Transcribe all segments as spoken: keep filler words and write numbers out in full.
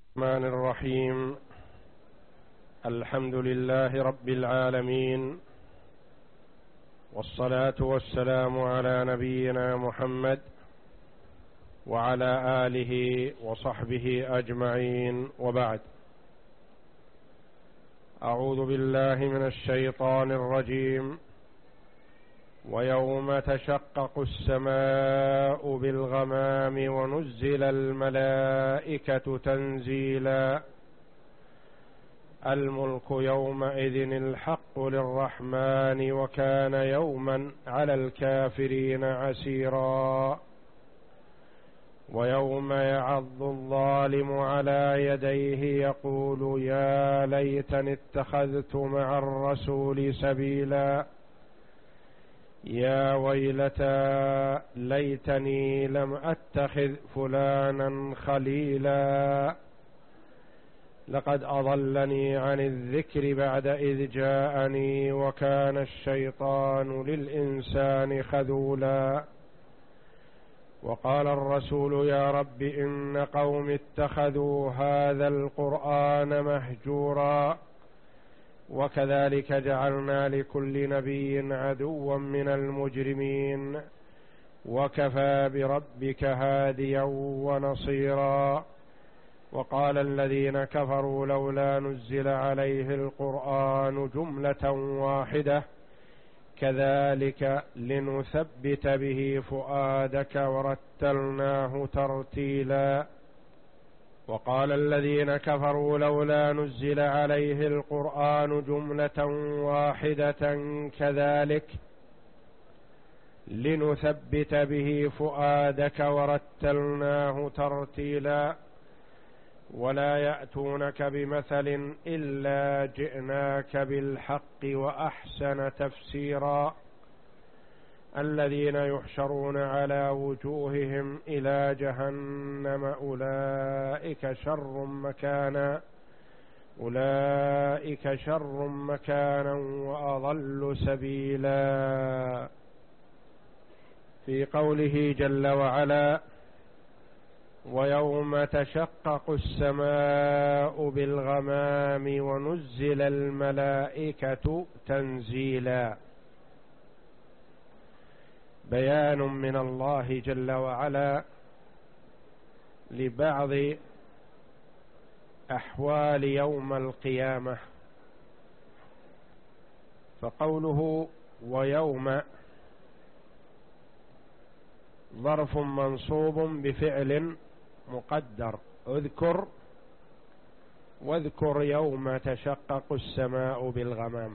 الرحمن الرحيم. الحمد لله رب العالمين، والصلاة والسلام على نبينا محمد وعلى آله وصحبه أجمعين، وبعد. أعوذ بالله من الشيطان الرجيم. ويوم تشقق السماء بالغمام ونزل الملائكة تنزيلا الملك يومئذ الحق للرحمن وكان يوما على الكافرين عسيرا. ويوم يعض الظالم على يديه يقول يا ليتني اتخذت مع الرسول سبيلا يا ويلتى ليتني لم أتخذ فلانا خليلا لقد أضلني عن الذكر بعد إذ جاءني وكان الشيطان للإنسان خذولا. وقال الرسول يا رب إن قوم اتخذوا هذا القرآن مهجورا وكذلك جعلنا لكل نبي عدوا من المجرمين وكفى بربك هاديا ونصيرا. وقال الذين كفروا لولا نزل عليه القرآن جملة واحدة كذلك لنثبت به فؤادك ورتلناه ترتيلا. وقال الذين كفروا لولا نزل عليه القرآن جملة واحدة كذلك لنثبت به فؤادك ورتلناه ترتيلا. ولا يأتونك بمثل إلا جئناك بالحق وأحسن تفسيرا. الذين يحشرون على وجوههم إلى جهنم أولئك شر مكانا أولئك شر مكانا وأضل سبيلا. في قوله جل وعلا ويوم تشقق السماء بالغمام ونزل الملائكة تنزيلا، بيان من الله جل وعلا لبعض أحوال يوم القيامة. فقوله ويوم ظرف منصوب بفعل مقدر اذكر، واذكر يوم تشقق السماء بالغمام.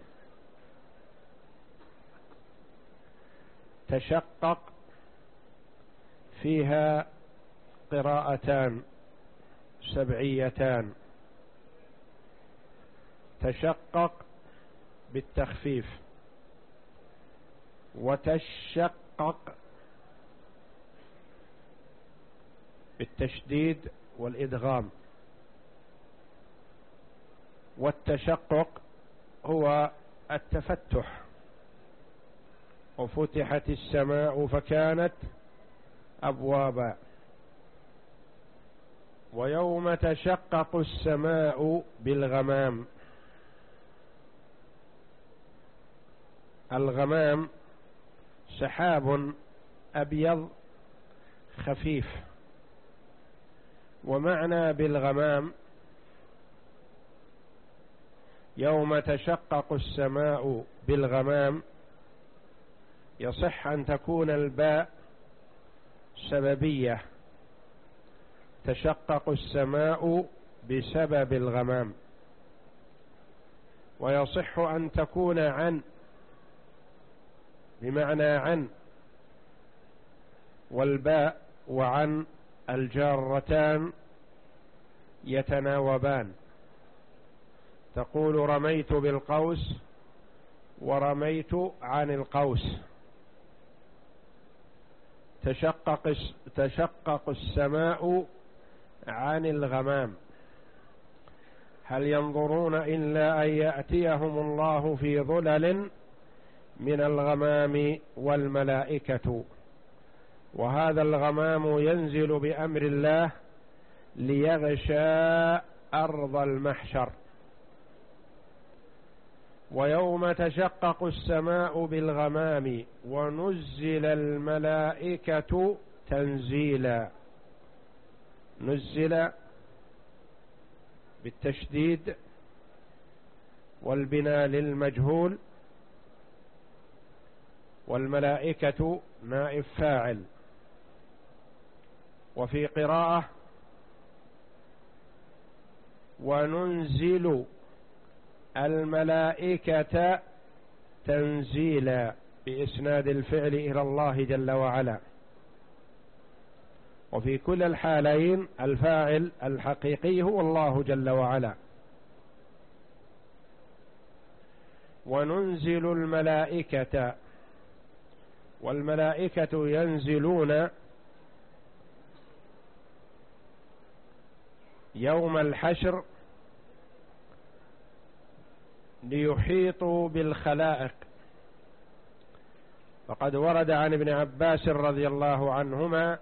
تشقق فيها قراءتان سبعيتان، تشقق بالتخفيف، وتشقق بالتشديد والإدغام. والتشقق هو التفتح، وفتحت السماء فكانت أبوابا. ويوم تشقق السماء بالغمام، الغمام سحاب أبيض خفيف. ومعنى بالغمام يوم تشقق السماء بالغمام يصح أن تكون الباء سببية، تشقق السماء بسبب الغمام. ويصح أن تكون عن بمعنى عن، والباء وعن الجارتان يتناوبان. تقول رميت بالقوس ورميت عن القوس. تشقق تشقق السماء عن الغمام. هل ينظرون إلا أن يأتيهم الله في ظلل من الغمام والملائكة. وهذا الغمام ينزل بأمر الله ليغشى أرض المحشر. ويوم تشقق السماء بالغمام ونزل الملائكة تنزيلا. نزل بالتشديد والبناء للمجهول، والملائكة نائب فاعل. وفي قراءة وننزل الملائكة تنزيلا بإسناد الفعل إلى الله جل وعلا. وفي كل الحالين الفاعل الحقيقي هو الله جل وعلا. وننزل الملائكة، والملائكة ينزلون يوم الحشر ليحيطوا بالخلائق. فقد ورد عن ابن عباس رضي الله عنهما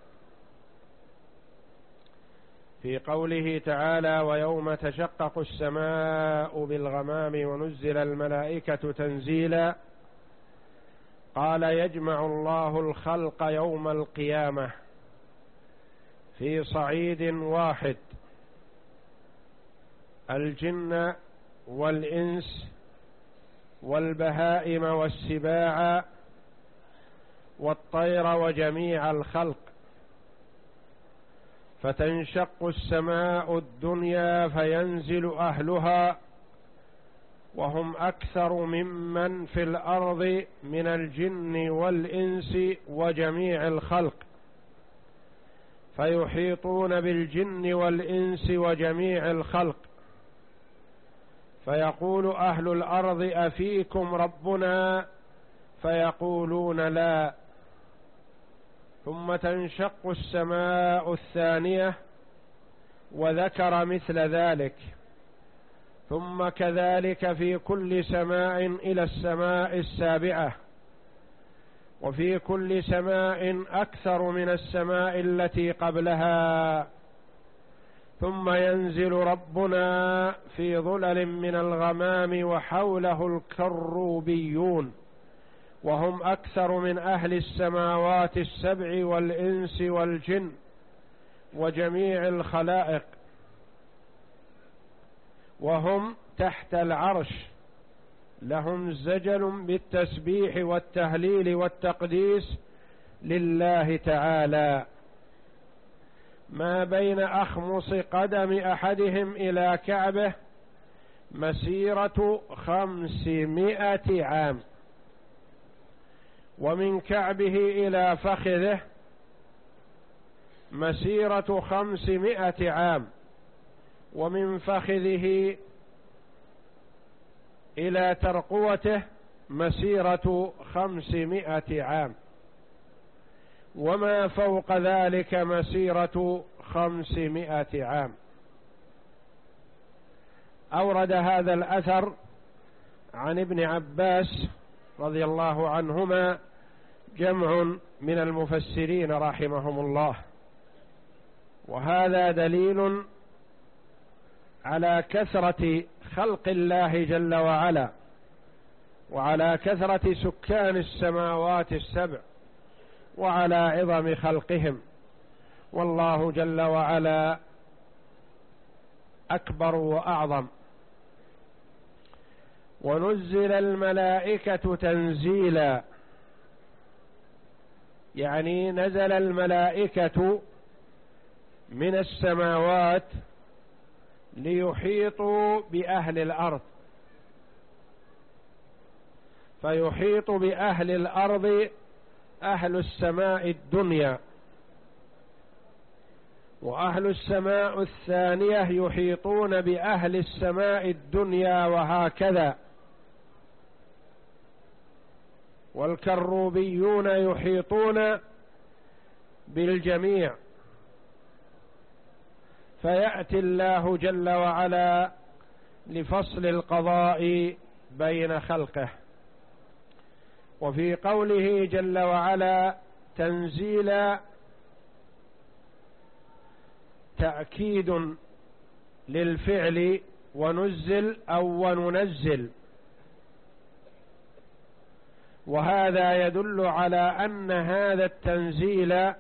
في قوله تعالى ويوم تشقق السماء بالغمام ونزل الملائكة تنزيلا، قال يجمع الله الخلق يوم القيامة في صعيد واحد، الجن والإنس والبهائم والسباع والطير وجميع الخلق، فتنشق السماء الدنيا فينزل أهلها وهم أكثر ممن في الأرض من الجن والإنس وجميع الخلق، فيحيطون بالجن والإنس وجميع الخلق، فيقول أهل الأرض أفيكم ربنا؟ فيقولون لا. ثم تنشق السماء الثانية وذكر مثل ذلك، ثم كذلك في كل سماء إلى السماء السابعة، وفي كل سماء أكثر من السماء التي قبلها، ثم ينزل ربنا في ظلل من الغمام وحوله الكروبيون وهم أكثر من أهل السماوات السبع والإنس والجن وجميع الخلائق، وهم تحت العرش، لهم زجل بالتسبيح والتهليل والتقديس لله تعالى، ما بين أخمص قدم أحدهم إلى كعبه مسيرة خمسمائة عام، ومن كعبه إلى فخذه مسيرة خمسمائة عام، ومن فخذه إلى ترقوته مسيرة خمسمائة عام، وما فوق ذلك مسيرة خمسمائة عام. أورد هذا الأثر عن ابن عباس رضي الله عنهما جمع من المفسرين رحمهم الله، وهذا دليل على كثرة خلق الله جل وعلا، وعلى كثرة سكان السماوات السبع، وعلى عظم خلقهم، والله جل وعلا أكبر وأعظم. ونزل الملائكة تنزيلا، يعني نزل الملائكة من السماوات ليحيطوا بأهل الأرض، فيحيط بأهل الأرض أهل السماء الدنيا، وأهل السماء الثانية يحيطون بأهل السماء الدنيا، وهكذا. والكروبيون يحيطون بالجميع، فيأتي الله جل وعلا لفصل القضاء بين خلقه. وفي قوله جل وعلا تنزيلا، تأكيد للفعل ونزل أو وننزل، وهذا يدل على أن هذا التنزيل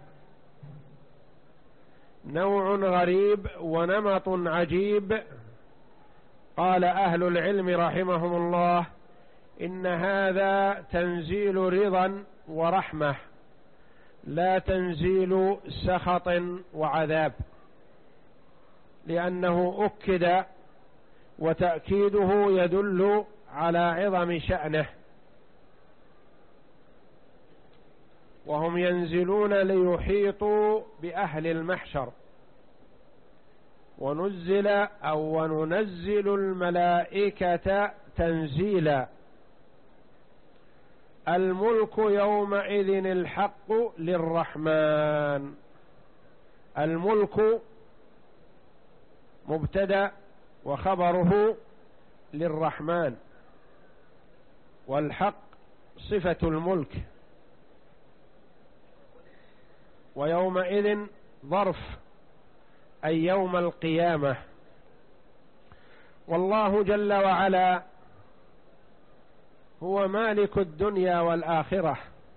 نوع غريب ونمط عجيب. قال أهل العلم رحمهم الله إن هذا تنزيل رضا ورحمة، لا تنزيل سخط وعذاب، لأنه أكد، وتأكيده يدل على عظم شأنه. وهم ينزلون ليحيطوا بأهل المحشر، ونزل أو وننزل الملائكة تنزيلا. الملك يومئذ الحق للرحمن. الملك مبتدأ وخبره للرحمن، والحق صفة الملك، ويومئذ ظرف أي يوم القيامة. والله جل وعلا هو مالك الدنيا والآخرة،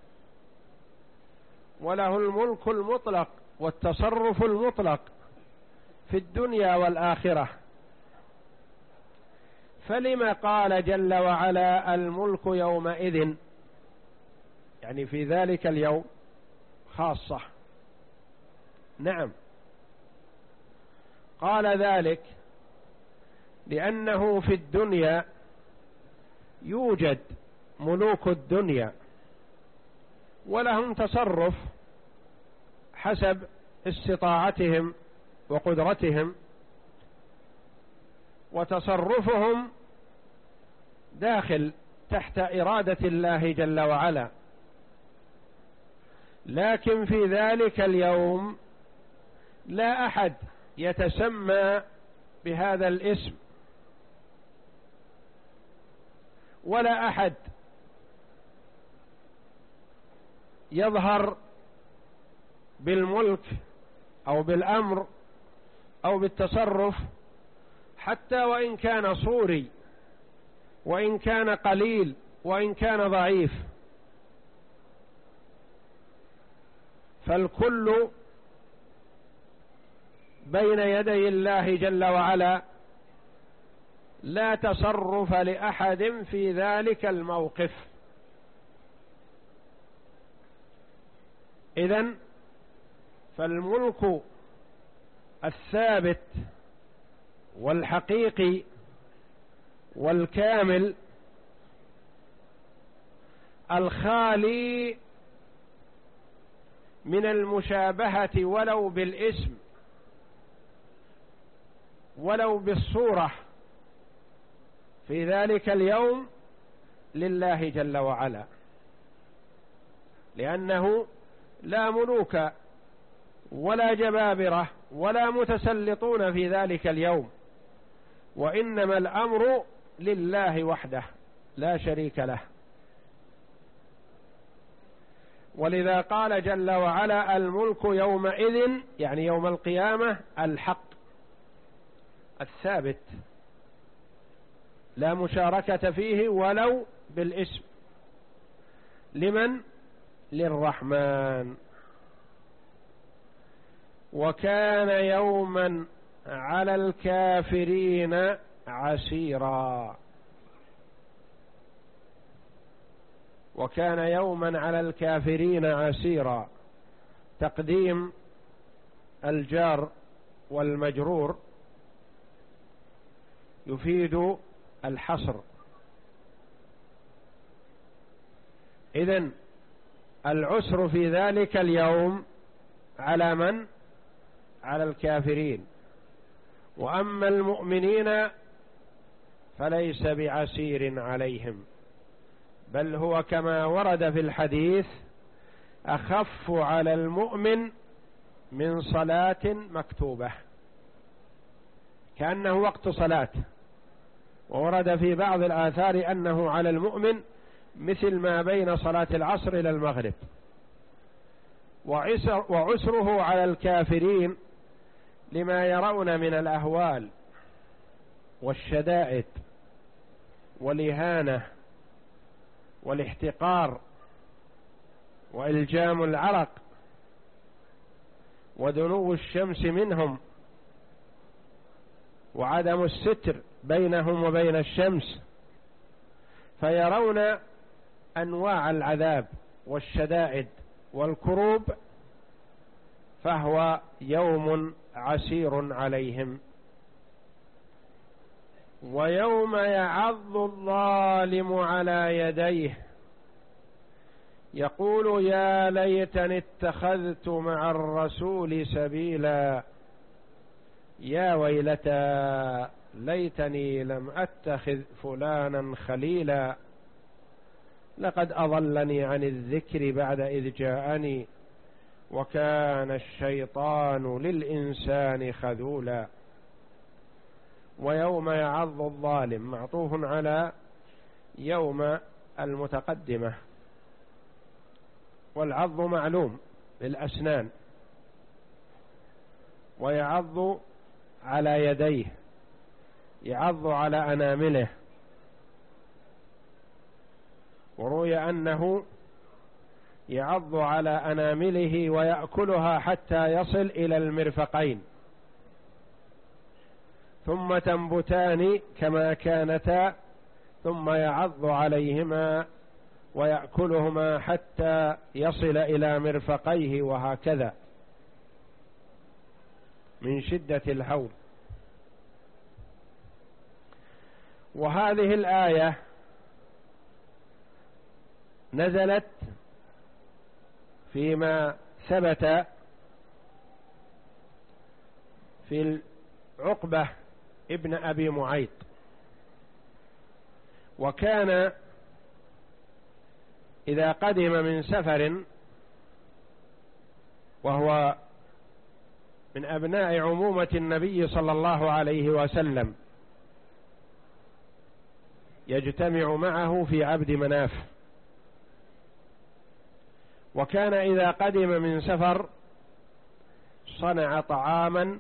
وله الملك المطلق والتصرف المطلق في الدنيا والآخرة. فلما قال جل وعلا الملك يومئذ، يعني في ذلك اليوم خاصة؟ نعم، قال ذلك لأنه في الدنيا يوجد ملوك الدنيا ولهم تصرف حسب استطاعتهم وقدرتهم، وتصرفهم داخل تحت إرادة الله جل وعلا. لكن في ذلك اليوم لا أحد يتسمى بهذا الاسم، ولا أحد يظهر بالملك أو بالأمر أو بالتصرف، حتى وإن كان صوري، وإن كان قليل، وإن كان ضعيف. فالكل بين يدي الله جل وعلا، لا تصرف لأحد في ذلك الموقف. إذن فالملك الثابت والحقيقي والكامل الخالي من المشابهة ولو بالاسم ولو بالصورة، في ذلك اليوم لله جل وعلا، لأنه لا ملوك ولا جبابرة ولا متسلطون في ذلك اليوم، وإنما الأمر لله وحده لا شريك له. ولذا قال جل وعلا الملك يومئذ، يعني يوم القيامة، الحق الثابت، لا مشاركة فيه ولو بالاسم. لمن؟ للرحمن. وكان يوما على الكافرين عسيرا. وكان يوما على الكافرين عسيرا، تقديم الجار والمجرور يفيد الحصر. إذن العسر في ذلك اليوم على من؟ على الكافرين. وأما المؤمنين فليس بعسير عليهم، بل هو كما ورد في الحديث أخف على المؤمن من صلاة مكتوبة، كأنه وقت صلاة. وورد في بعض الآثار أنه على المؤمن مثل ما بين صلاة العصر إلى المغرب. وعسر وعسره على الكافرين لما يرون من الأهوال والشدائد والإهانة والاحتقار وإلجام العرق ودنو الشمس منهم وعدم الستر بينهم وبين الشمس، فيرون أنواع العذاب والشدائد والكروب، فهو يوم عسير عليهم. ويوم يعض الظالم على يديه يقول يا ليتني اتخذت مع الرسول سبيلا يا ويلتى ليتني لم أتخذ فلانا خليلا لقد أضلني عن الذكر بعد إذ جاءني وكان الشيطان للإنسان خذولا. ويوم يعض الظالم معطوف على يوم المتقدمة، والعض معلوم للأسنان، ويعض على يديه، يعض على أنامله، وروي أنه يعض على أنامله ويأكلها حتى يصل إلى المرفقين ثم تنبتان كما كانتا ثم يعض عليهما ويأكلهما حتى يصل إلى مرفقيه وهكذا من شدة الهول. وهذه الآية نزلت فيما ثبت في عقبة ابن أبي معيط، وكان إذا قدم من سفر وهو من أبناء عمومة النبي صلى الله عليه وسلم يجتمع معه في عبد مناف، وكان إذا قدم من سفر صنع طعاما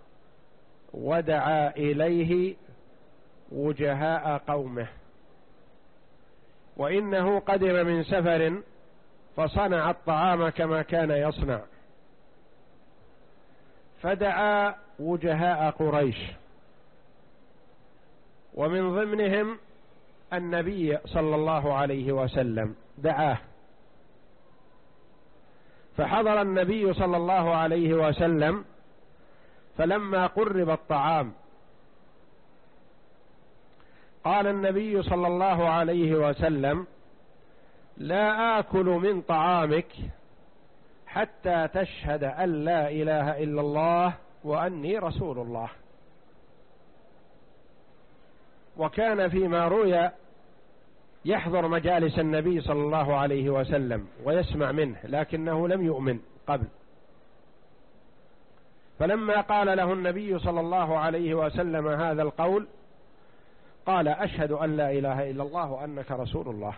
ودعا إليه وجهاء قومه، وإنه قدم من سفر فصنع الطعام كما كان يصنع، فدعا وجهاء قريش ومن ضمنهم النبي صلى الله عليه وسلم دعاه، فحضر النبي صلى الله عليه وسلم، فلما قرب الطعام قال النبي صلى الله عليه وسلم لا آكل من طعامك حتى تشهد أن لا إله إلا الله وأني رسول الله. وكان فيما روي يحضر مجالس النبي صلى الله عليه وسلم ويسمع منه، لكنه لم يؤمن قبل، فلما قال له النبي صلى الله عليه وسلم هذا القول قال أشهد أن لا إله إلا الله وأنك رسول الله.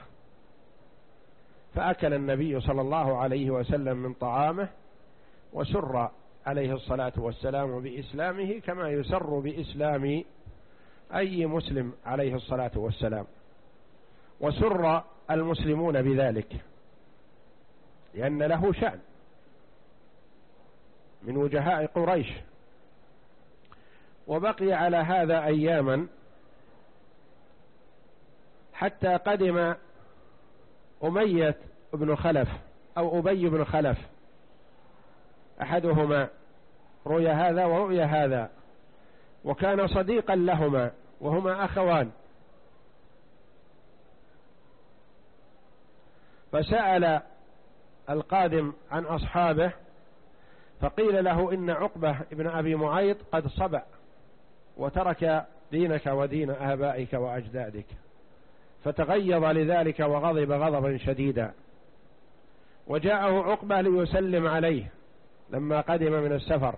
فأكل النبي صلى الله عليه وسلم من طعامه وسر عليه الصلاة والسلام بإسلامه كما يسر بإسلام أي مسلم عليه الصلاة والسلام، وسر المسلمون بذلك لأن له شأن من وجهاء قريش. وبقي على هذا أياما حتى قدم أمية بن خلف أو أبي بن خلف، أحدهما رؤي هذا ورؤي هذا، وكان صديقا لهما وهما أخوان، فسأل القادم عن أصحابه فقيل له إن عقبة ابن أبي معيط قد صبأ وترك دينك ودين آبائك وأجدادك، فتغيظ لذلك وغضب غضبا شديدا، وجاءه عقبة ليسلم عليه لما قدم من السفر،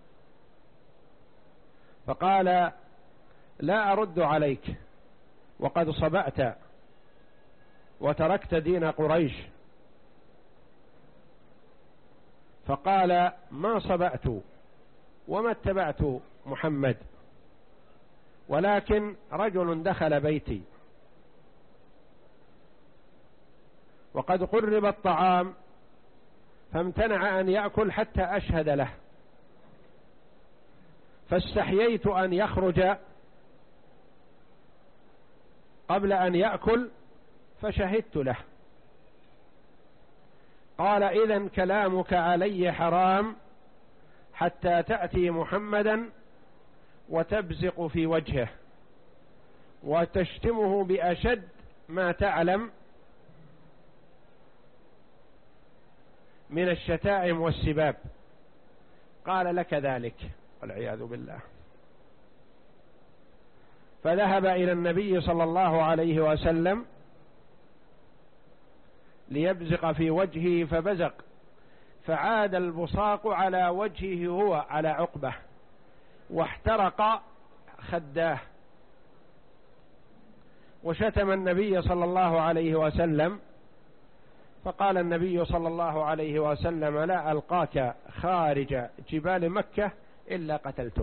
فقال لا أرد عليك وقد صبأت وتركت دين قريش. فقال ما صبأت وما اتبعت محمد، ولكن رجل دخل بيتي وقد قرب الطعام فامتنع أن يأكل حتى أشهد له، فاستحييت أن يخرج قبل أن يأكل فشهدت له. قال: إذن كلامك علي حرام حتى تأتي محمدا وتبزق في وجهه وتشتمه بأشد ما تعلم من الشتائم والسباب. قال: لك ذلك، والعياذ بالله. فذهب إلى النبي صلى الله عليه وسلم ليبزق في وجهه فبزق، فعاد البصاق على وجهه هو على عقبه واحترق خداه، وشتم النبي صلى الله عليه وسلم. فقال النبي صلى الله عليه وسلم: لا ألقاك خارج جبال مكة إلا قتلتك.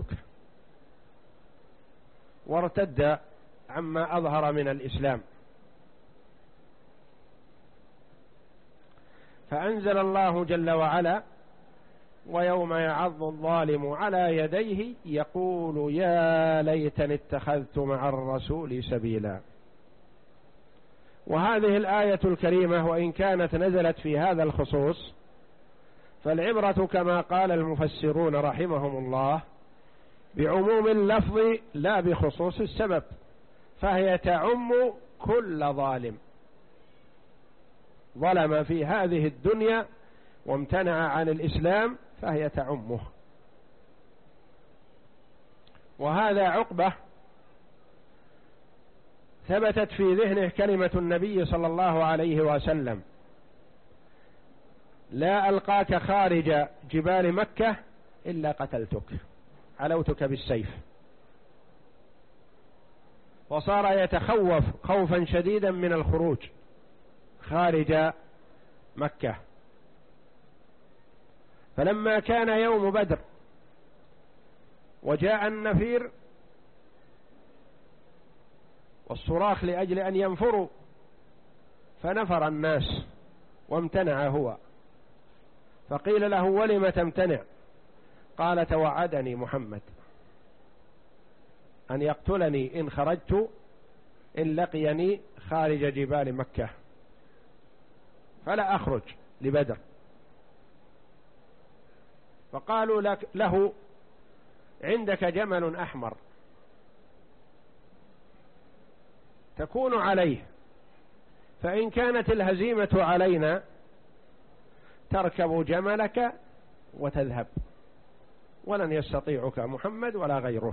وارتد عما أظهر من الإسلام. فأنزل الله جل وعلا: ويوم يعض الظالم على يديه يقول يا ليتني اتخذت مع الرسول سبيلا. وهذه الآية الكريمة وإن كانت نزلت في هذا الخصوص، فالعبرة كما قال المفسرون رحمهم الله بعموم اللفظ لا بخصوص السبب، فهي تعم كل ظالم ظلم في هذه الدنيا وامتنع عن الإسلام، فهي تعمه. وهذا عقبة ثبتت في ذهنه كلمة النبي صلى الله عليه وسلم: لا ألقاك خارج جبال مكة إلا قتلتك، علوتك بالسيف. وصار يتخوف خوفا شديدا من الخروج خارج مكة. فلما كان يوم بدر وجاء النفير والصراخ لأجل أن ينفروا، فنفر الناس وامتنع هو. فقيل له: ولم تمتنع؟ قال: توعدني محمد أن يقتلني إن خرجت إن لقيني خارج جبال مكة، فلا أخرج لبدر. فقالوا لك له: عندك جمل أحمر تكون عليه، فإن كانت الهزيمة علينا تركب جملك وتذهب، ولن يستطيعك محمد ولا غيره.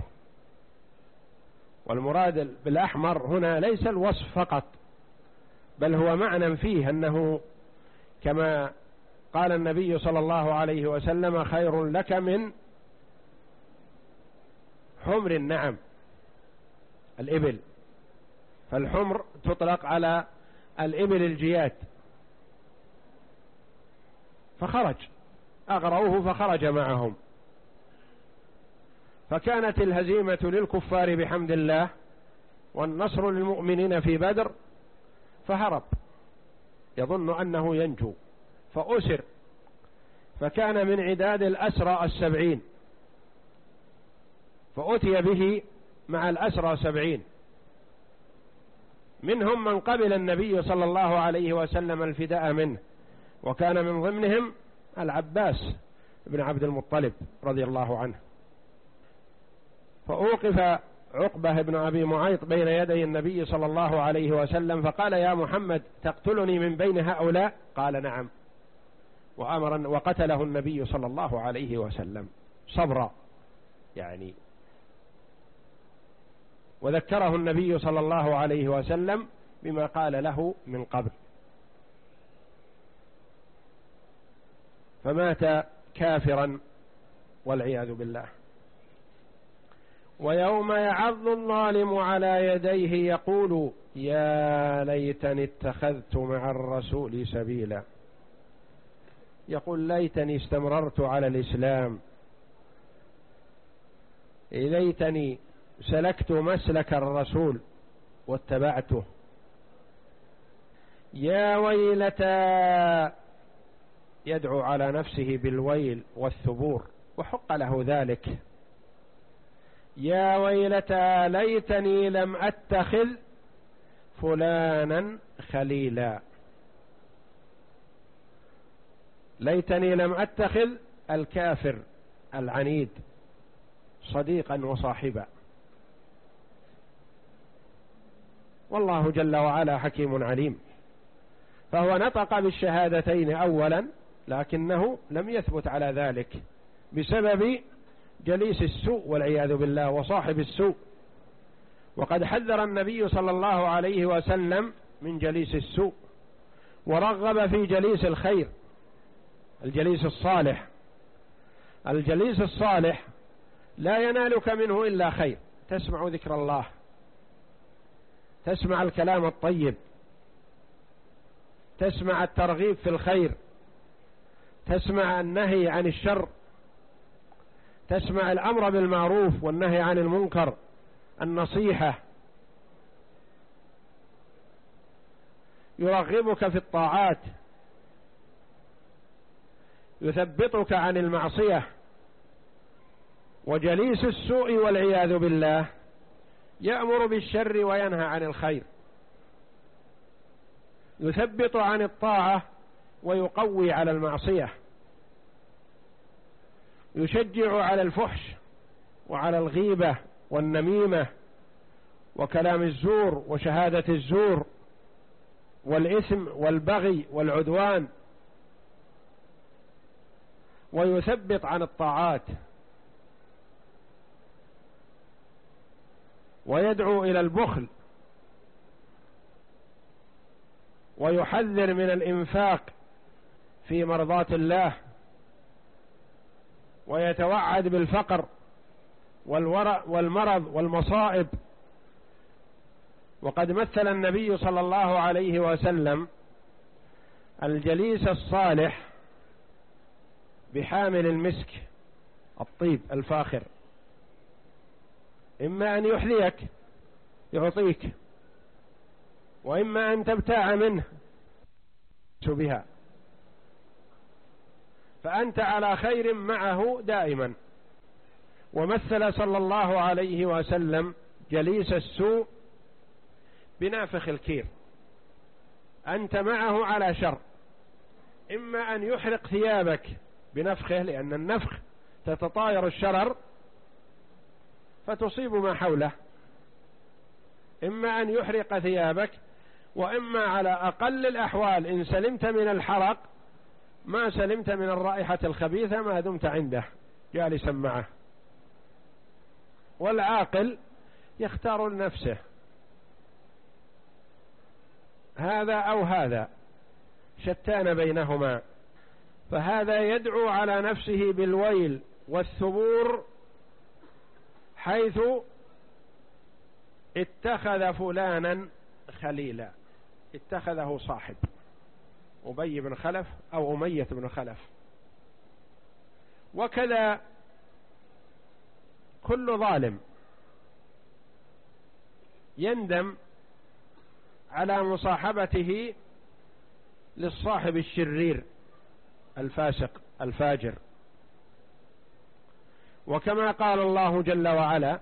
والمراد بالأحمر هنا ليس الوصف فقط، بل هو معنى فيه أنه كما قال النبي صلى الله عليه وسلم: خير لك من حمر النعم، الإبل. فالحمر تطلق على الإبل الجياد. فخرج، أغروه فخرج معهم، فكانت الهزيمة للكفار بحمد الله والنصر للمؤمنين في بدر، فهرب يظن أنه ينجو فأسر، فكان من عداد الأسرى السبعين، فأتي به مع الأسرى سبعين، منهم من قبل النبي صلى الله عليه وسلم الفداء منه، وكان من ضمنهم العباس بن عبد المطلب رضي الله عنه. فأوقف عقبة بن أبي معيط بين يدي النبي صلى الله عليه وسلم فقال: يا محمد تقتلني من بين هؤلاء؟ قال: نعم. وأمر وقتله النبي صلى الله عليه وسلم صبرا يعني. وذكره النبي صلى الله عليه وسلم بما قال له من قبل، فمات كافرا والعياذ بالله. ويوم يعض الظالم على يديه يقول يا ليتني اتخذت مع الرسول سبيلا، يقول ليتني استمررت على الإسلام ليتني سلكت مسلك الرسول واتبعته. يا ويلتى، يدعو على نفسه بالويل والثبور، وحق له ذلك. يا ويلتى ليتني لم أتخذ فلانا خليلا. ليتني لم أتخذ الكافر العنيد صديقا وصاحبا. والله جل وعلا حكيم عليم، فهو نطق بالشهادتين أولا، لكنه لم يثبت على ذلك بسبب جليس السوء والعياذ بالله وصاحب السوء. وقد حذر النبي صلى الله عليه وسلم من جليس السوء، ورغب في جليس الخير، الجليس الصالح. الجليس الصالح لا ينالك منه إلا خير، تسمع ذكر الله، تسمع الكلام الطيب، تسمع الترغيب في الخير، تسمع النهي عن الشر، تسمع الأمر بالمعروف والنهي عن المنكر، النصيحة، يرغبك في الطاعات، يثبطك عن المعصية. وجليس السوء والعياذ بالله يأمر بالشر وينهى عن الخير، يثبط عن الطاعة ويقوي على المعصية، يشجع على الفحش وعلى الغيبة والنميمة وكلام الزور وشهادة الزور والإثم والبغي والعدوان، ويثبط عن الطاعات، ويدعو إلى البخل، ويحذر من الإنفاق في مرضاة الله، ويتوعد بالفقر والمرض والمصائب. وقد مثل النبي صلى الله عليه وسلم الجليس الصالح بحامل المسك الطيب الفاخر، إما أن يحذيك يعطيك، وإما أن تبتاع منه بها، فأنت على خير معه دائما. ومثل صلى الله عليه وسلم جليس السوء بنافخ الكير، أنت معه على شر، إما أن يحرق ثيابك بنفخه، لأن النفخ تتطاير الشرر فتصيب ما حوله، إما أن يحرق ثيابك، وإما على أقل الأحوال إن سلمت من الحرق ما سلمت من الرائحة الخبيثة ما دمت عنده جالسا معه. والعاقل يختار لنفسه هذا أو هذا، شتان بينهما. فهذا يدعو على نفسه بالويل والثبور حيث اتخذ فلانا خليلا، اتخذه صاحب، أبي بن خلف أو أمية بن خلف. وكذا كل ظالم يندم على مصاحبته للصاحب الشرير الفاسق الفاجر. وكما قال الله جل وعلا: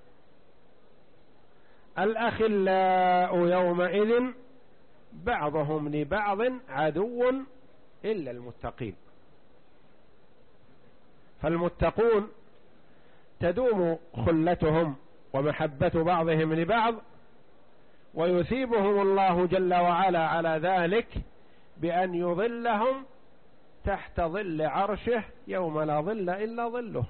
الأخلاء يومئذ بعضهم لبعض عدو إلا المتقين. فالمتقون تدوم خلتهم ومحبة بعضهم لبعض، ويثيبهم الله جل وعلا على ذلك بأن يظلهم تحت ظل عرشه يوم لا ظل إلا ظله.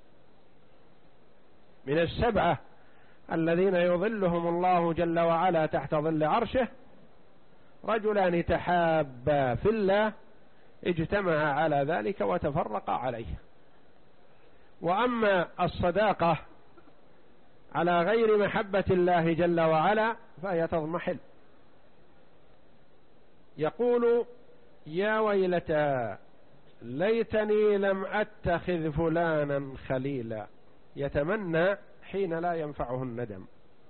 من السبعة الذين يظلهم الله جل وعلا تحت ظل عرشه رجلان تحابا في الله اجتمعا على ذلك وتفرقا عليه. وأما الصداقة على غير محبة الله جل وعلا فهي تضمحل. يقول: يا ويلتى ليتني لم أتخذ فلانا خليلا. يتمنى حين لا ينفعه الندم.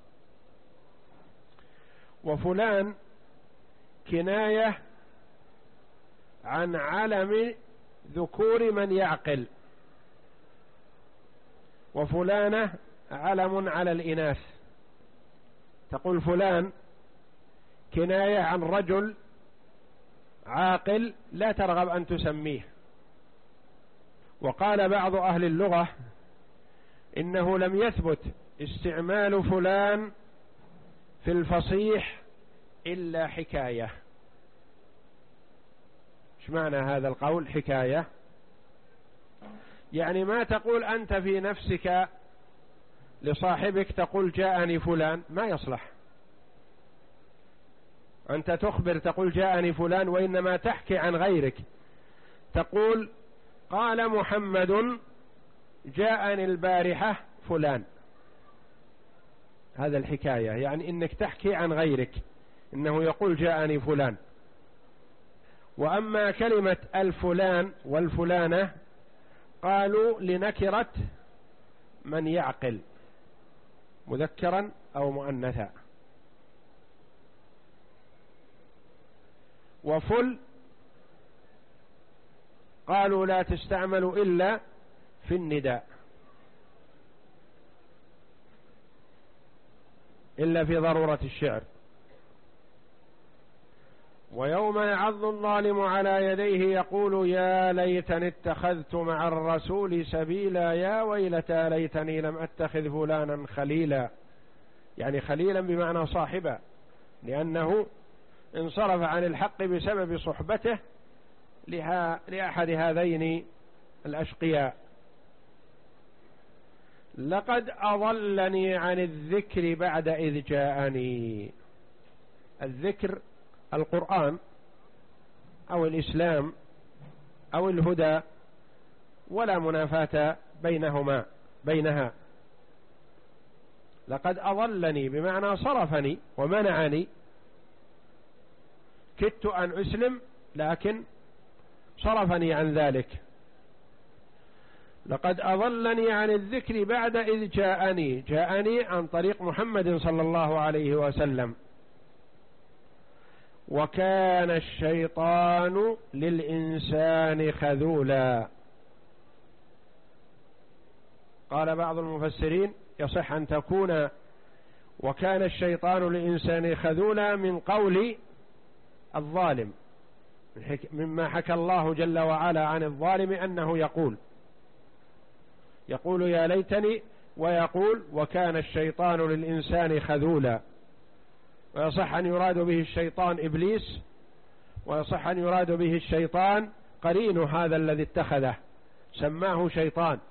وفلان كناية عن علم ذكور من يعقل، وفلانة علم على الإناث. تقول فلان كناية عن رجل عاقل لا ترغب أن تسميه. وقال بعض أهل اللغة إنه لم يثبت استعمال فلان في الفصيح إلا حكاية. ايش معنى هذا القول حكاية؟ يعني ما تقول أنت في نفسك لصاحبك تقول جاءني فلان، ما يصلح. أنت تخبر تقول جاءني فلان، وإنما تحكي عن غيرك. تقول قال محمد جاءني البارحة فلان، هذا الحكاية، يعني إنك تحكي عن غيرك إنه يقول جاءني فلان. وأما كلمة الفلان والفلانة قالوا لنكرة من يعقل مذكرا أو مؤنثا. وفل قالوا لا تستعمل إلا في النداء، إلا في ضرورة الشعر. ويوم يعض الظالم على يديه يقول يا ليتني اتخذت مع الرسول سبيلا يا ويلتى ليتني لم أتخذ فلانا خليلا، يعني خليلا بمعنى صاحبا، لأنه انصرف عن الحق بسبب صحبته لأحد هذين الأشقياء. لقد أضلني عن الذكر بعد إذ جاءني. الذكر القرآن أو الإسلام أو الهدى، ولا منافاة بينهما بينها. لقد أضلني بمعنى صرفني ومنعني، كدت أن أسلم لكن صرفني عن ذلك. لقد أضلني عن الذكر بعد إذ جاءني، جاءني عن طريق محمد صلى الله عليه وسلم. وكان الشيطان للإنسان خذولا. قال بعض المفسرين يصح أن تكون وكان الشيطان للإنسان خذولا من قول الظالم، مما حكى الله جل وعلا عن الظالم أنه يقول يقول يا ليتني، ويقول وكان الشيطان للإنسان خذولا. ويصح أن يراد به الشيطان إبليس، ويصح أن يراد به الشيطان قرين هذا الذي اتخذه سماه شيطان،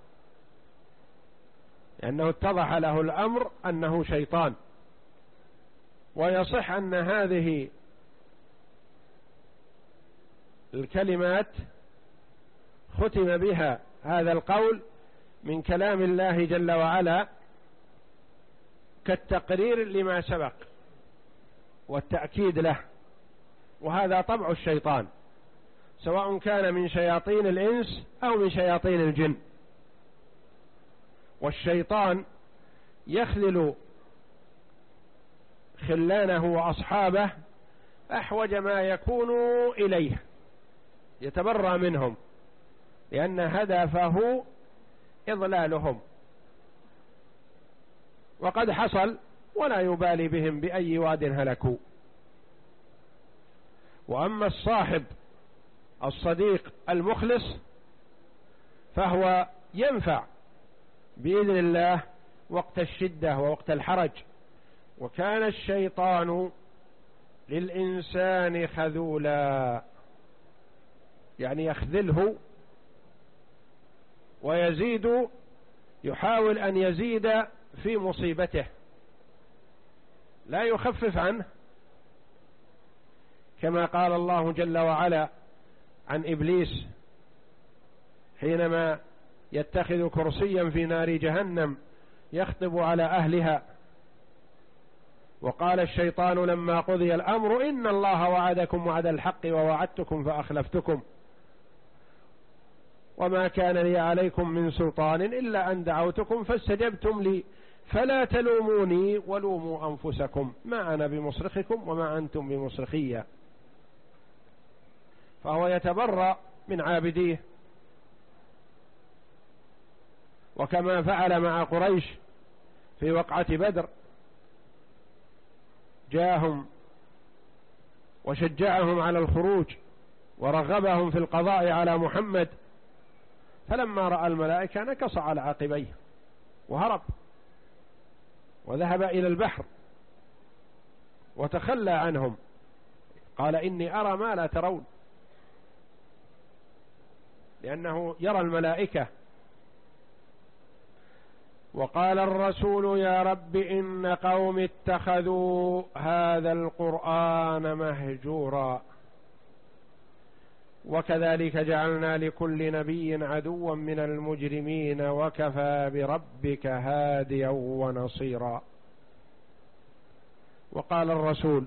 لأنه اتضح له الأمر أنه شيطان. ويصح أن هذه الكلمات ختم بها هذا القول من كلام الله جل وعلا كالتقرير لما سبق والتأكيد له، وهذا طبع الشيطان سواء كان من شياطين الإنس أو من شياطين الجن. والشيطان يخذل خلانه وأصحابه أحوج ما يكون إليه، يتبرى منهم، لأن هدفه إضلالهم، وقد حصل ولا يبالي بهم بأي واد هلكوا. وأما الصاحب الصديق المخلص فهو ينفع بإذن الله وقت الشدة ووقت الحرج. وكان الشيطان للإنسان خذولا، يعني يخذله ويزيد، يحاول أن يزيد في مصيبته لا يخفف عنه، كما قال الله جل وعلا عن إبليس حينما يتخذ كرسيا في نار جهنم يخطب على أهلها. وقال الشيطان لما قضي الأمر إن الله وعدكم وعد الحق ووعدتكم فأخلفتكم وما كان لي عليكم من سلطان إلا أن دعوتكم فاستجبتم لي فلا تلوموني ولوموا أنفسكم ما أنا بمصرخكم وما أنتم بمصرخية. فهو يتبرأ من عابديه، وكما فعل مع قريش في وقعة بدر، جاءهم وشجعهم على الخروج ورغبهم في القضاء على محمد، فلما رأى الملائكة نكص على عقبيه وهرب وذهب إلى البحر وتخلى عنهم، قال إني أرى ما لا ترون، لأنه يرى الملائكة. وقال الرسول يا رب إن قوم اتخذوا هذا القرآن مهجورا وكذلك جعلنا لكل نبي عدوا من المجرمين وكفى بربك هاديا ونصيرا. وقال الرسول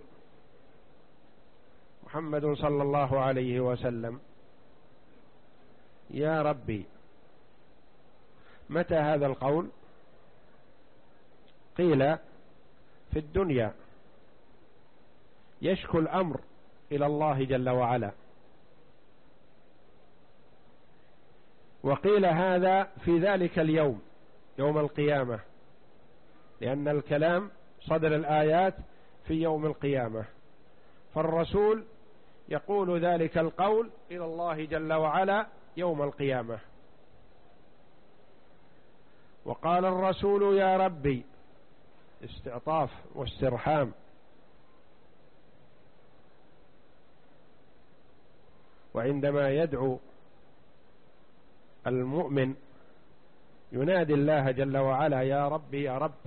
محمد صلى الله عليه وسلم يا ربي متى هذا القول؟ قيل في الدنيا يشكو الأمر إلى الله جل وعلا، وقيل هذا في ذلك اليوم يوم القيامة، لأن الكلام صدر الآيات في يوم القيامة، فالرسول يقول ذلك القول إلى الله جل وعلا يوم القيامة. وقال الرسول يا ربي استعطاف واسترحام، وعندما يدعو المؤمن ينادي الله جل وعلا يا ربي يا رب.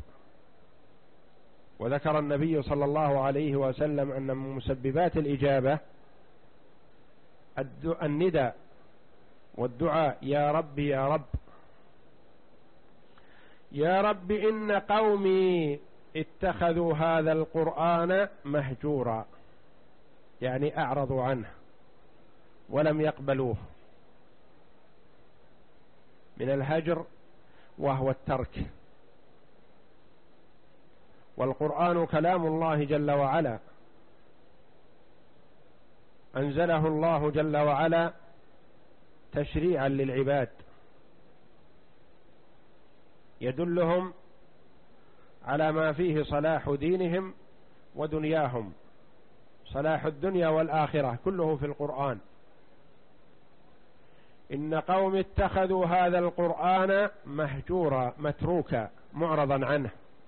وذكر النبي صلى الله عليه وسلم أن من مسببات الإجابة النداء والدعاء يا ربي يا رب. يا رب إن قومي اتخذوا هذا القرآن مهجورا، يعني أعرضوا عنه ولم يقبلوه، من الهجر وهو الترك. والقرآن كلام الله جل وعلا، أنزله الله جل وعلا تشريعا للعباد، يدلهم على ما فيه صلاح دينهم ودنياهم، صلاح الدنيا والآخرة كله في القرآن. إن قوم اتخذوا هذا القرآن مهجورا، متروكا، معرضا عنه.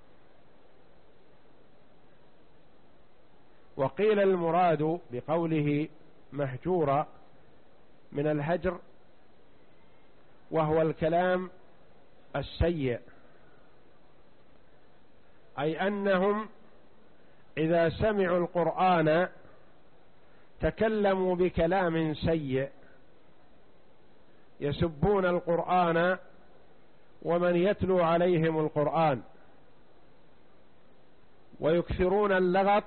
وقيل المراد بقوله مهجورا من الهجر وهو الكلام السيء، أي أنهم إذا سمعوا القرآن تكلموا بكلام سيء، يسبون القرآن ومن يتلو عليهم القرآن، ويكثرون اللغط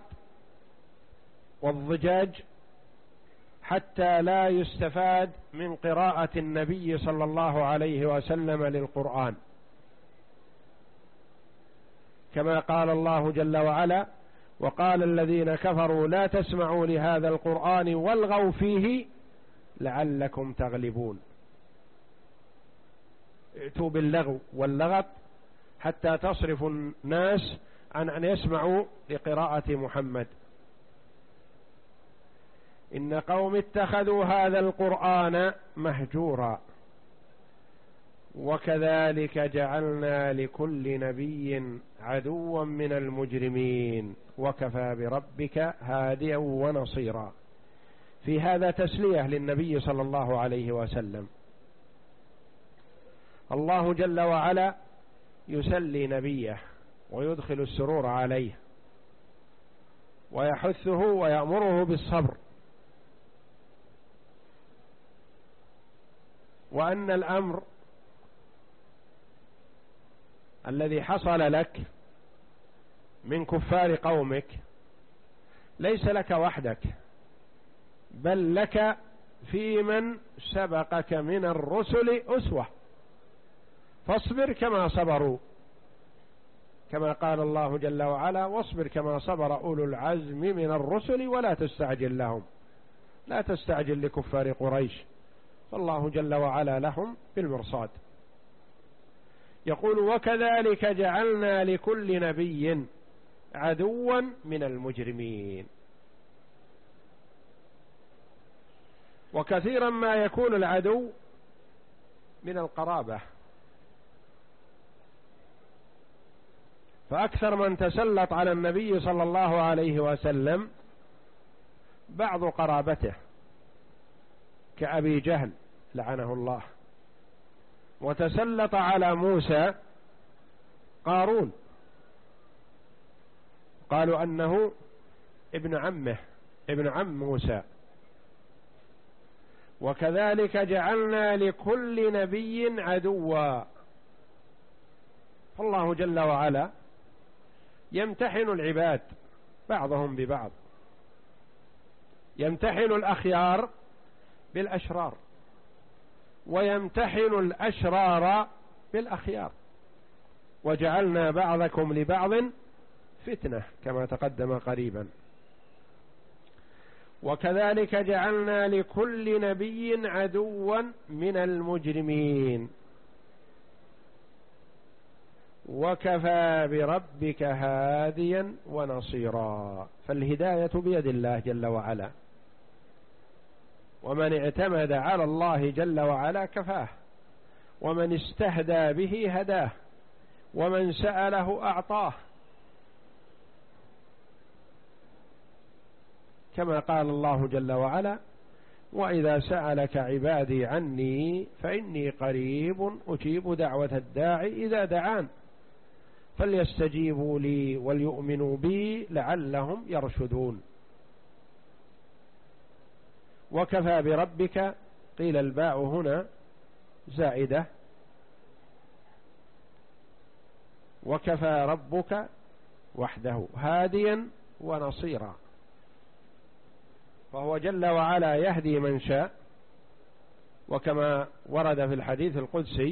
والضجاج حتى لا يستفاد من قراءة النبي صلى الله عليه وسلم للقرآن، كما قال الله جل وعلا وقال الذين كفروا لا تسمعوا لهذا القرآن والغوا فيه لعلكم تغلبون. ائتوا باللغو واللغط حتى تصرف الناس عن أن يسمعوا لقراءة محمد. إن قوم اتخذوا هذا القرآن مهجورا وكذلك جعلنا لكل نبي عدوا من المجرمين وكفى بربك هاديا ونصيرا. في هذا تسلية للنبي صلى الله عليه وسلم. الله جل وعلا يسلي نبيه ويدخل السرور عليه ويحثه ويأمره بالصبر، وأن الأمر الذي حصل لك من كفار قومك ليس لك وحدك، بل لك في من سبقك من الرسل أسوة، فاصبر كما صبروا، كما قال الله جل وعلا: واصبر كما صبر أولو العزم من الرسل ولا تستعجل لهم. لا تستعجل لكفار قريش، فالله جل وعلا لهم بالمرصاد. يقول: وكذلك جعلنا لكل نبي عدوا من المجرمين. وكثيرا ما يكون العدو من القرابة، فأكثر من تسلط على النبي صلى الله عليه وسلم بعض قرابته كأبي جهل لعنه الله، وتسلط على موسى قارون، قالوا أنه ابن عمه ابن عم موسى. وكذلك جعلنا لكل نبي عدوا، فالله جل وعلا يمتحن العباد بعضهم ببعض، يمتحن الأخيار بالأشرار، ويمتحن الأشرار بالأخيار، وجعلنا بعضكم لبعض فتنة كما تقدم قريبا. وكذلك جعلنا لكل نبي عدوا من المجرمين وكفى بربك هاديا ونصيرا. فالهداية بيد الله جل وعلا، ومن اعتمد على الله جل وعلا كفاه، ومن استهدى به هداه، ومن سأله أعطاه، كما قال الله جل وعلا: وإذا سألك عبادي عني فإني قريب أجيب دعوة الداعي إذا دعان فليستجيبوا لي وليؤمنوا بي لعلهم يرشدون. وكفى بربك، قيل الباء هنا زائدة، وكفى ربك وحده هاديا ونصيرا، فهو جل وعلا يهدي من شاء، وكما ورد في الحديث القدسي: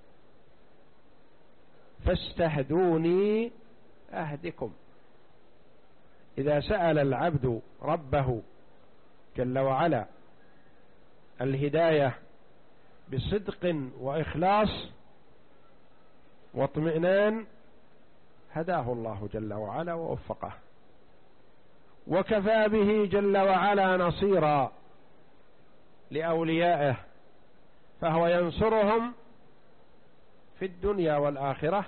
فاستهدوني أهدكم. إذا سأل العبد ربه جل وعلا الهداية بصدق وإخلاص واطمئنان هداه الله جل وعلا ووفقه. وكفى به جل وعلا نصيرا لأوليائه، فهو ينصرهم في الدنيا والآخرة،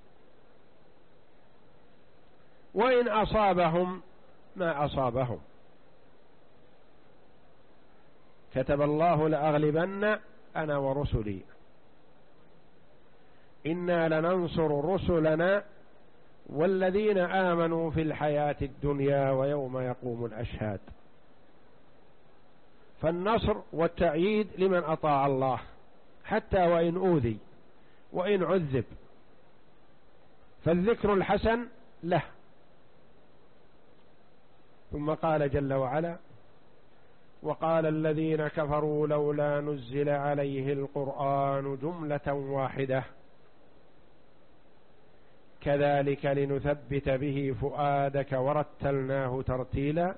وإن أصابهم ما أصابهم. كتب الله لأغلبن أنا ورسلي إنا لننصر رسلنا والذين آمنوا في الحياة الدنيا ويوم يقوم الأشهاد. فالنصر والتأييد لمن أطاع الله حتى وإن أوذي وإن عذب، فالذكر الحسن له. ثم قال جل وعلا: وقال الذين كفروا لولا نزل عليه القرآن جملة واحدة كذلك لنثبت به فؤادك ورتلناه ترتيلا.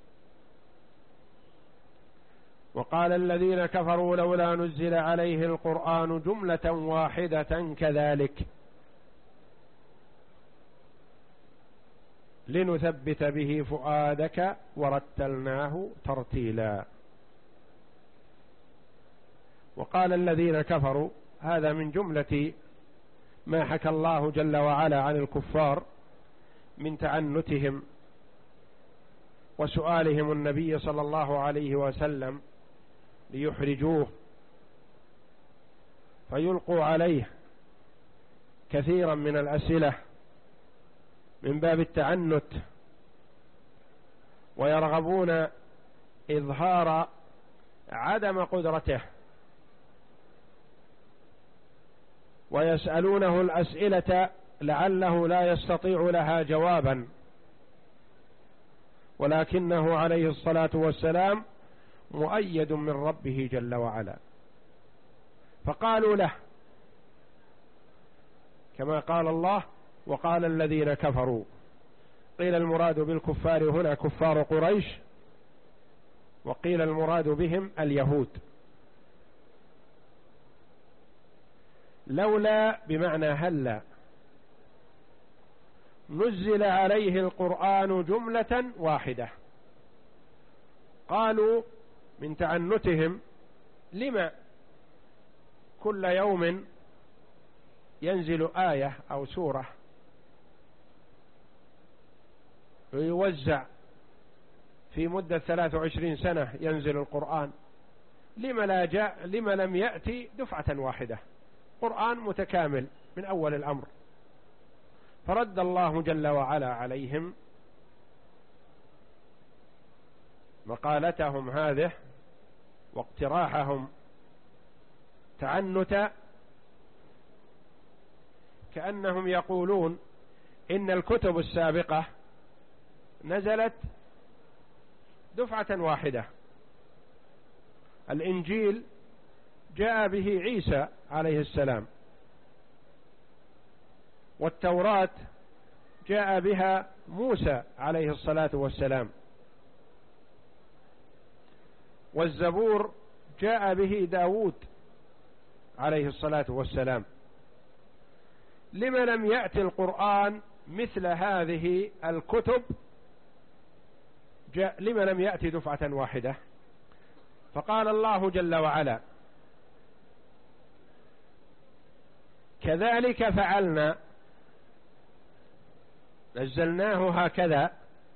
وقال الذين كفروا لولا نزل عليه القرآن جملة واحدة كذلك لنثبت به فؤادك ورتلناه ترتيلا. وقال الذين كفروا، هذا من جملة ما حكى الله جل وعلا عن الكفار من تعنتهم وسؤالهم النبي صلى الله عليه وسلم ليحرجوه فيلقوا عليه كثيرا من الأسئلة من باب التعنت، ويرغبون إظهار عدم قدرته، ويسألونه الأسئلة لعله لا يستطيع لها جوابا، ولكنه عليه الصلاة والسلام مؤيد من ربه جل وعلا. فقالوا له كما قال الله: وقال الذين كفروا. قيل المراد بالكفار هنا كفار قريش، وقيل المراد بهم اليهود. لولا بمعنى هلا نزل عليه القرآن جملة واحدة. قالوا من تعنتهم: لما كل يوم ينزل آية أو سورة ويوزع في مدة ثلاث وعشرين سنة ينزل القرآن؟ لما لا جاء لما لم يأتي دفعة واحدة قرآن متكامل من أول الأمر؟ فرد الله جل وعلا عليهم مقالتهم هذه واقتراحهم تعنتا، كأنهم يقولون إن الكتب السابقة نزلت دفعة واحدة. الإنجيل جاء به عيسى عليه السلام، والتوراة جاء بها موسى عليه الصلاة والسلام، والزبور جاء به داود عليه الصلاة والسلام. لما لم يأتي القرآن مثل هذه الكتب؟ جاء لما لم يأتي دفعة واحدة؟ فقال الله جل وعلا: كذلك فعلنا، نزلناه هكذا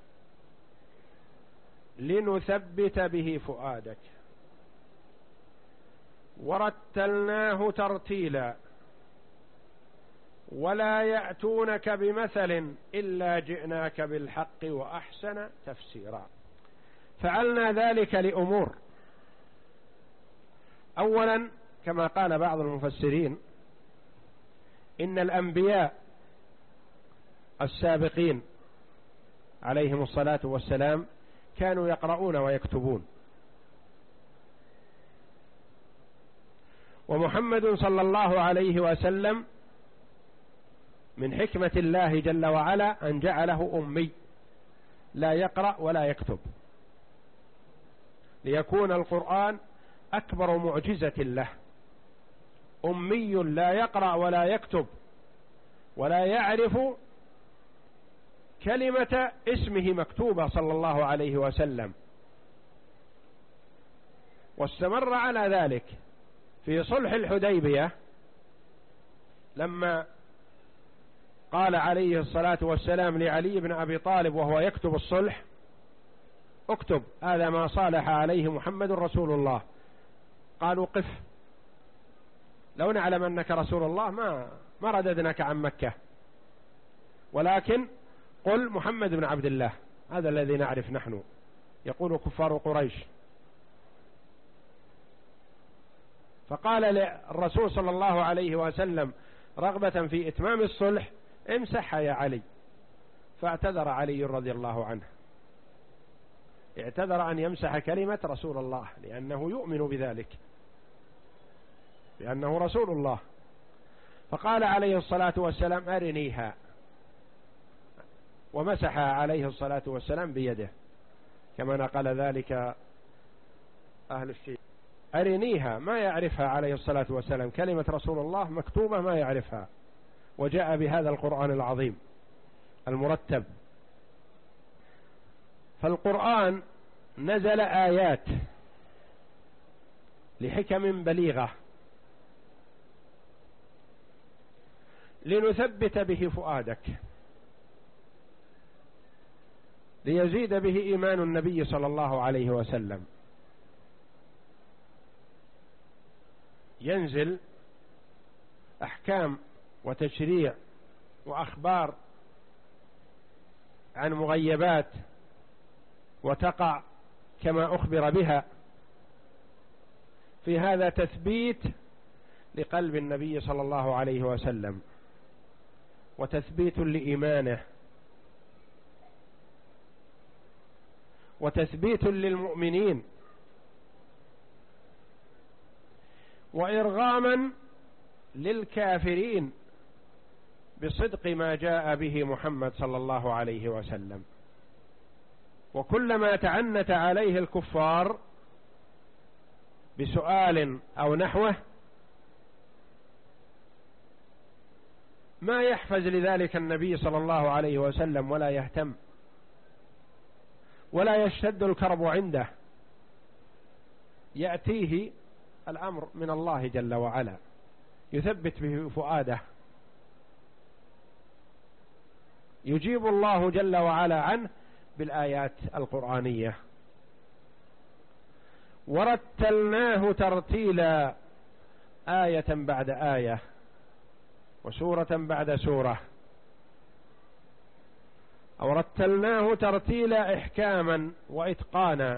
لنثبت به فؤادك ورتلناه ترتيلا ولا يأتونك بمثل إلا جئناك بالحق وأحسن تفسيرا. فعلنا ذلك لأمور. أولا كما قال بعض المفسرين إن الأنبياء السابقين عليهم الصلاة والسلام كانوا يقرؤون ويكتبون، ومحمد صلى الله عليه وسلم من حكمة الله جل وعلا أن جعله أمي لا يقرأ ولا يكتب، ليكون القرآن أكبر معجزة له. أمي لا يقرأ ولا يكتب ولا يعرف كلمة اسمه مكتوبة صلى الله عليه وسلم، واستمر على ذلك في صلح الحديبية لما قال عليه الصلاة والسلام لعلي بن أبي طالب وهو يكتب الصلح: اكتب هذا ما صالح عليه محمد رسول الله. قالوا: قف، لو نعلم أنك رسول الله ما ما رددناك عن مكة، ولكن قل محمد بن عبد الله، هذا الذي نعرف نحن. يقول كفار قريش. فقال للرسول صلى الله عليه وسلم رغبة في إتمام الصلح: امسحها يا علي. فاعتذر علي رضي الله عنه، اعتذر أن يمسح كلمة رسول الله لأنه يؤمن بذلك، لأنه رسول الله. فقال عليه الصلاة والسلام: أرنيها، ومسح عليه الصلاة والسلام بيده كما نقل ذلك أهل الشيء. أرنيها، ما يعرفها عليه الصلاة والسلام، كلمة رسول الله مكتوبة ما يعرفها، وجاء بهذا القرآن العظيم المرتب. فالقرآن نزل آيات لحكم بليغة لنثبت به فؤادك، ليزيد به إيمان النبي صلى الله عليه وسلم. ينزل أحكام وتشريع وأخبار عن مغيبات وتقع كما أخبر بها، في هذا تثبيت لقلب النبي صلى الله عليه وسلم وتثبيت لإيمانه وتثبيت للمؤمنين وإرغاما للكافرين بصدق ما جاء به محمد صلى الله عليه وسلم. وكلما تعنت عليه الكفار بسؤال أو نحوه ما يحفز لذلك النبي صلى الله عليه وسلم ولا يهتم ولا يشتد الكرب عنده، يأتيه الأمر من الله جل وعلا يثبت به فؤاده، يجيب الله جل وعلا عنه بالآيات القرآنية. ورتلناه ترتيلا، آية بعد آية وسورة بعد سورة. أو رتلناه ترتيلا إحكاما وإتقانا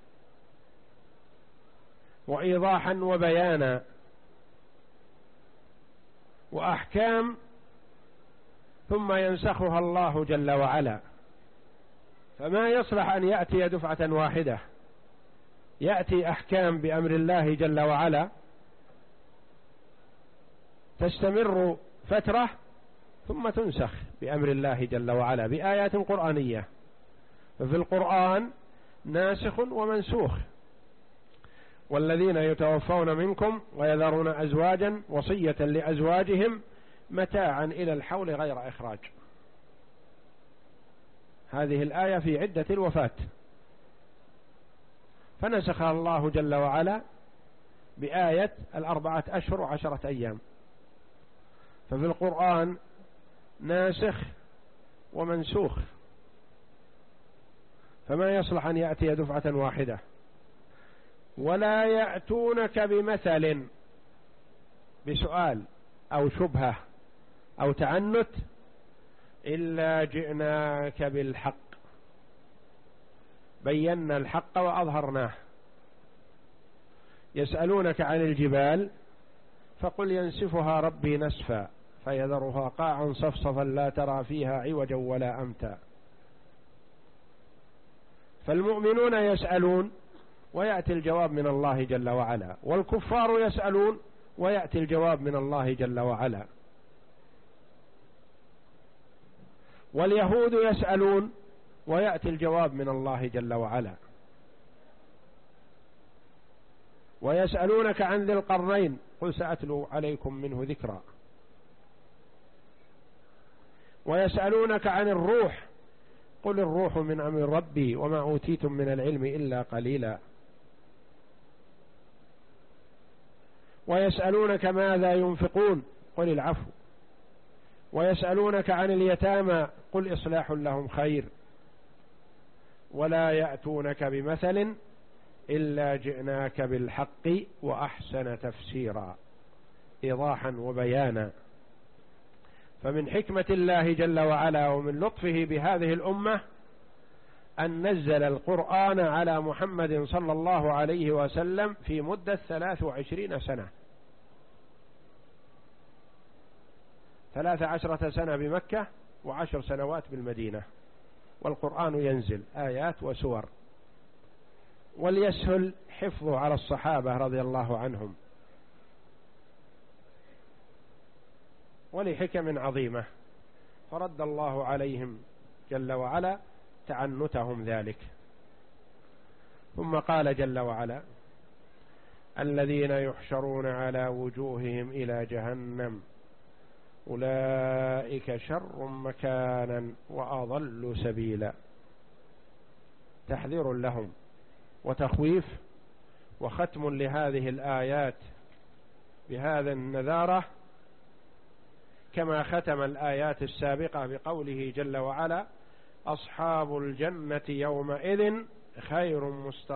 وإيضاحا وبيانا وأحكام ثم ينسخها الله جل وعلا. فما يصلح أن يأتي دفعة واحدة، يأتي أحكام بأمر الله جل وعلا تستمر فترة ثم تنسخ بأمر الله جل وعلا بآيات قرآنية. ففي القرآن ناسخ ومنسوخ. والذين يتوفون منكم ويذرون أزواجا وصية لأزواجهم متاعا إلى الحول غير إخراج. هذه الآية في عدة الوفاة فنسخها الله جل وعلا بآية الأربعة أشهر وعشرة أيام. ففي القرآن ناسخ ومنسوخ، فما يصلح أن يأتي دفعة واحدة. ولا يأتونك بمثل، بسؤال أو شبهة أو تعنت، إلا جئناك بالحق، بينا الحق وأظهرناه. يسألونك عن الجبال فقل ينسفها ربي نسفا فيذرها قاعا صفصفا لا ترى فيها عوجا ولا أمتا. فالمؤمنون يسألون ويأتي الجواب من الله جل وعلا، والكفار يسألون ويأتي الجواب من الله جل وعلا، واليهود يسألون ويأتي الجواب من الله جل وعلا. ويسألونك عن ذي القرنين قل سأتلو عليكم منه ذكرا. ويسألونك عن الروح قل الروح من أمر ربي وما أوتيتم من العلم إلا قليلا. ويسألونك ماذا ينفقون قل العفو. ويسألونك عن اليتامى قل إصلاح لهم خير. ولا يأتونك بمثل إلا جئناك بالحق وأحسن تفسيرا، إيضاحا وبيانا. فمن حكمة الله جل وعلا ومن لطفه بهذه الأمة أن نزل القرآن على محمد صلى الله عليه وسلم في مدة ثلاث وعشرين سنة، ثلاث عشرة سنة بمكة وعشر سنوات بالمدينة، والقرآن ينزل آيات وسور، وليسهل حفظه على الصحابة رضي الله عنهم، ولحكم عظيمة فرد الله عليهم جل وعلا تعنتهم ذلك. ثم قال جل وعلا الذين يحشرون على وجوههم إلى جهنم أولئك شر مكانا وأضل سبيلا. تحذير لهم وتخويف وختم لهذه الآيات بهذا النذارة، كما ختم الآيات السابقة بقوله جل وعلا أصحاب الجنة يومئذ خير مستقيم